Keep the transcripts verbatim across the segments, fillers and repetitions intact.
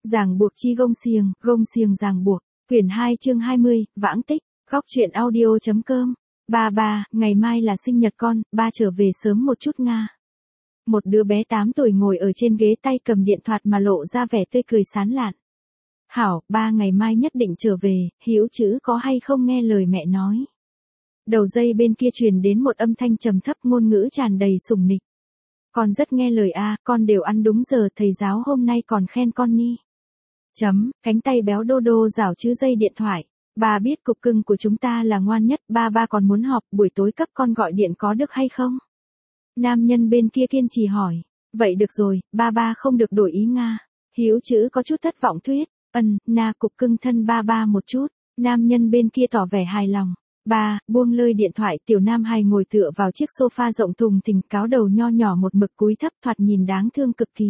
Ràng buộc chi gông xiềng, gông xiềng ràng buộc. Quyển hai chương hai mươi, Vãng tích, góc truyện audio.com. Ba ba, ngày mai là sinh nhật con, ba trở về sớm một chút Nga. Một đứa bé tám tuổi ngồi ở trên ghế tay cầm điện thoại mà lộ ra vẻ tươi cười sán lạn. Hảo, ba ngày mai nhất định trở về, Hữu Chữ có hay không nghe lời mẹ nói. Đầu dây bên kia truyền đến một âm thanh trầm thấp, ngôn ngữ tràn đầy sủng nịch. Con rất nghe lời a, con đều ăn đúng giờ, thầy giáo hôm nay còn khen con ni. Chấm, cánh tay béo đô đô rảo chữ dây điện thoại. Ba biết cục cưng của chúng ta là ngoan nhất, ba ba còn muốn họp, buổi tối cấp con gọi điện có được hay không? Nam nhân bên kia kiên trì hỏi. Vậy được rồi, ba ba không được đổi ý Nga. Hữu Chữ có chút thất vọng thuyết. Ân, na cục cưng thân ba ba một chút. Nam nhân bên kia tỏ vẻ hài lòng. Ba, buông lơi điện thoại, tiểu nam hài ngồi tựa vào chiếc sofa rộng thùng thình, cáo đầu nho nhỏ một mực cúi thấp, thoạt nhìn đáng thương cực kỳ.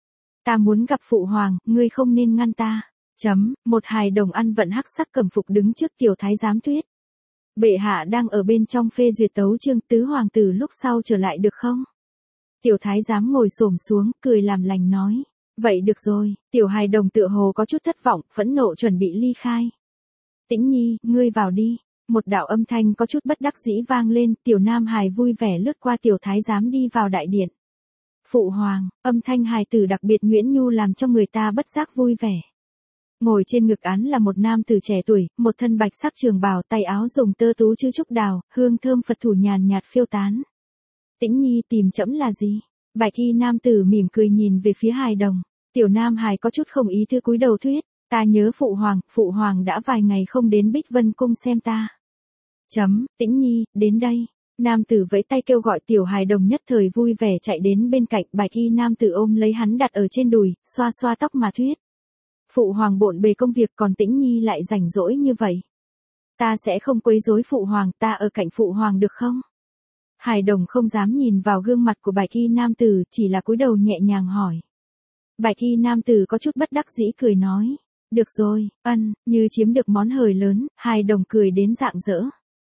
Ta muốn gặp phụ hoàng, ngươi không nên ngăn ta. Chấm, một hài đồng ăn vận hắc sắc cẩm phục đứng trước tiểu thái giám thuyết. Bệ hạ đang ở bên trong phê duyệt tấu chương, tứ hoàng tử lúc sau trở lại được không? Tiểu thái giám ngồi xổm xuống, cười làm lành nói. Vậy được rồi, tiểu hài đồng tựa hồ có chút thất vọng, phẫn nộ chuẩn bị ly khai. Tĩnh Nhi, ngươi vào đi. Một đạo âm thanh có chút bất đắc dĩ vang lên, tiểu nam hài vui vẻ lướt qua tiểu thái giám đi vào đại điện. Phụ hoàng, âm thanh hài tử đặc biệt nhuyễn nhu làm cho người ta bất giác vui vẻ. Ngồi trên ngực án là một nam tử trẻ tuổi, một thân bạch sắc trường bào, tay áo dùng tơ tú chữ trúc đào, hương thơm Phật thủ nhàn nhạt phiêu tán. Tĩnh Nhi tìm trẫm là gì? Bạch y nam tử mỉm cười nhìn về phía hài đồng. Tiểu nam hài có chút không ý thư cúi đầu thuyết. Ta nhớ phụ hoàng, phụ hoàng đã vài ngày không đến Bích Vân cung xem ta. Chấm, Tĩnh Nhi, đến đây. Nam tử vẫy tay kêu gọi tiểu hài đồng nhất thời vui vẻ chạy đến bên cạnh, bạch y nam tử ôm lấy hắn đặt ở trên đùi, xoa xoa tóc mà thuyết. Phụ hoàng bộn bề công việc còn Tĩnh Nhi lại rảnh rỗi như vậy. Ta sẽ không quấy rối phụ hoàng, ta ở cạnh phụ hoàng được không? Hài đồng không dám nhìn vào gương mặt của bạch y nam tử, chỉ là cúi đầu nhẹ nhàng hỏi. Bạch y nam tử có chút bất đắc dĩ cười nói. Được rồi, ân, như chiếm được món hời lớn, hài đồng cười đến rạng rỡ.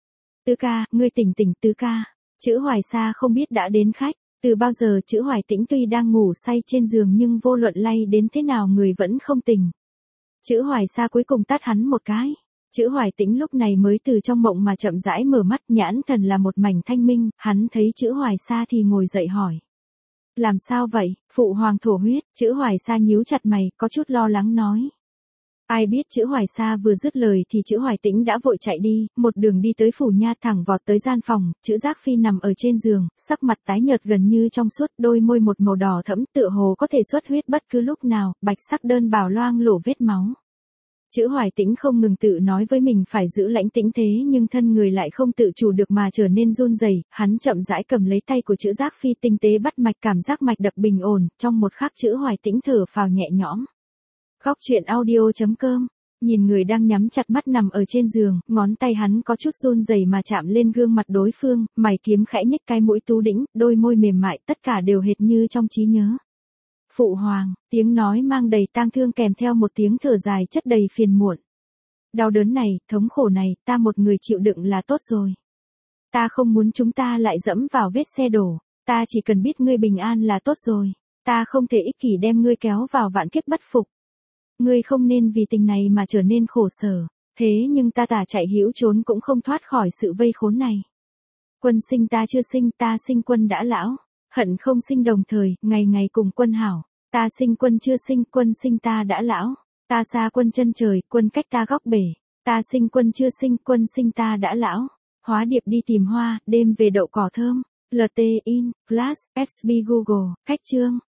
Tứ ca, ngươi tỉnh tỉnh tứ ca. Chữ Hoài Sa không biết đã đến khách, từ bao giờ chữ Hoài Tĩnh tuy đang ngủ say trên giường nhưng vô luận lay đến thế nào người vẫn không tỉnh. Chữ Hoài Sa cuối cùng tát hắn một cái. Chữ Hoài Tĩnh lúc này mới từ trong mộng mà chậm rãi mở mắt, nhãn thần là một mảnh thanh minh, hắn thấy chữ Hoài Sa thì ngồi dậy hỏi. Làm sao vậy, phụ hoàng thổ huyết, chữ Hoài Sa nhíu chặt mày, có chút lo lắng nói. Ai biết chữ Hoài Sa vừa dứt lời thì chữ Hoài Tĩnh đã vội chạy đi, một đường đi tới phủ nha, thẳng vọt tới gian phòng, chữ Giác Phi nằm ở trên giường, sắc mặt tái nhợt gần như trong suốt, đôi môi một màu đỏ thẫm tựa hồ có thể xuất huyết bất cứ lúc nào, bạch sắc đơn bào loang lổ vết máu. Chữ Hoài Tĩnh không ngừng tự nói với mình phải giữ lãnh tĩnh thế nhưng thân người lại không tự chủ được mà trở nên run rẩy, hắn chậm rãi cầm lấy tay của chữ Giác Phi tinh tế bắt mạch, cảm giác mạch đập bình ổn, trong một khắc chữ Hoài Tĩnh thở phào nhẹ nhõm. Góc truyện audio.com, nhìn người đang nhắm chặt mắt nằm ở trên giường, ngón tay hắn có chút run rẩy mà chạm lên gương mặt đối phương, mày kiếm khẽ nhếch, cái mũi tú đĩnh, đôi môi mềm mại, tất cả đều hệt như trong trí nhớ. Phụ hoàng, tiếng nói mang đầy tang thương kèm theo một tiếng thở dài chất đầy phiền muộn. Đau đớn này, thống khổ này, ta một người chịu đựng là tốt rồi. Ta không muốn chúng ta lại dẫm vào vết xe đổ, ta chỉ cần biết ngươi bình an là tốt rồi. Ta không thể ích kỷ đem ngươi kéo vào vạn kiếp bất phục. Ngươi không nên vì tình này mà trở nên khổ sở, thế nhưng ta tả chạy hữu trốn cũng không thoát khỏi sự vây khốn này. Quân sinh ta chưa sinh, ta sinh quân đã lão, hận không sinh đồng thời, ngày ngày cùng quân hảo. Ta sinh quân chưa sinh, quân sinh ta đã lão. Ta xa quân chân trời, quân cách ta góc bể. Ta sinh quân chưa sinh, quân sinh ta đã lão. Hóa điệp đi tìm hoa, đêm về đậu cỏ thơm. lờ tê in, Flash, ét bê Google, cách chương.